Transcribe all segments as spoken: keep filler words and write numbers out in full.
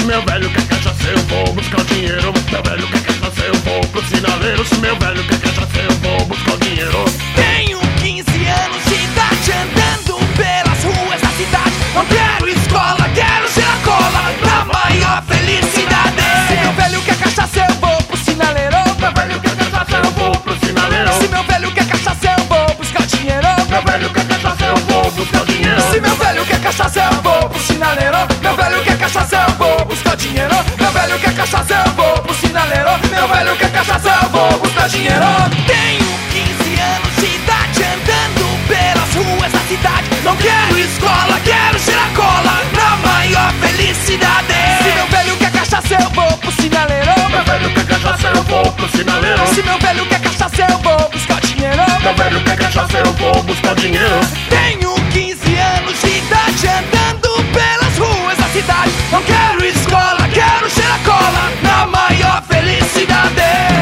meu velho quer cachaça, eu vou buscar o dinheiro. Meu velho quer cachaça, eu vou pro sinaleiro. Se meu velho quer cachaça, eu vou buscar o dinheiro. Tenho quinze anos de idade, andando pelas ruas da cidade. Não quero escola, quero cheirar cola, pra maior felicidade. Se meu velho quer cachaça, eu vou pro sinaleiro. Meu velho quer cachaça, eu vou pro sinaleiro. Se meu velho quer cachaça, eu vou buscar o dinheiro. Meu velho quer cachaça, eu vou buscar o dinheiro. Se meu velho quer cachaça, eu vou pro sinaleiro. Meu velho quer cachaça, eu vou buscar o dinheiro. Meu velho quer cachaça, eu vou pro sinaleiro. Meu velho quer cachaça, eu vou buscar dinheiro. Tenho quinze anos de idade, andando pelas ruas da cidade. Não quero escola, quero cheirar cola, pra maior felicidade. Se meu velho quer cachaça, eu vou pro sinaleiro. Meu velho quer cachaça, eu vou pro sinaleiro. Se meu velho quer cachaça, eu vou buscar dinheiro. Meu velho quer cachaça, eu vou buscar dinheiro. Tenho quinze anos de idade, andando pelas ruas da cidade. Não quero escola, quero cheirar cola, na maior felicidade.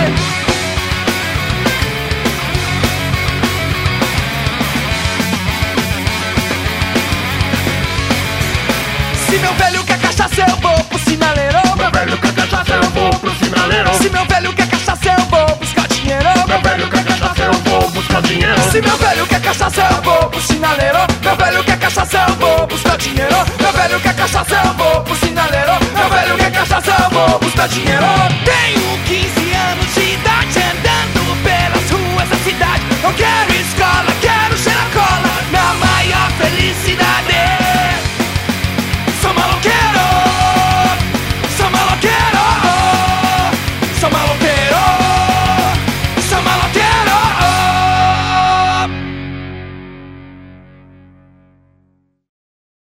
Se meu velho quer cachaça, eu vou pro sinaleiro. Meu velho quer cachaça, eu vou pro sinaleiro. Se meu velho quer cachaça, eu vou buscar dinheiro. Meu velho quer cachaça, eu vou buscar dinheiro. Se meu velho quer cachaça, eu vou pro sinaleiro. Meu velho quer cachaça, eu vou buscar dinheiro. Meu velho quer cachaça, eu vou pro sinaleiro. Meu velho quer cachaça, eu vou buscar dinheiro. Tenho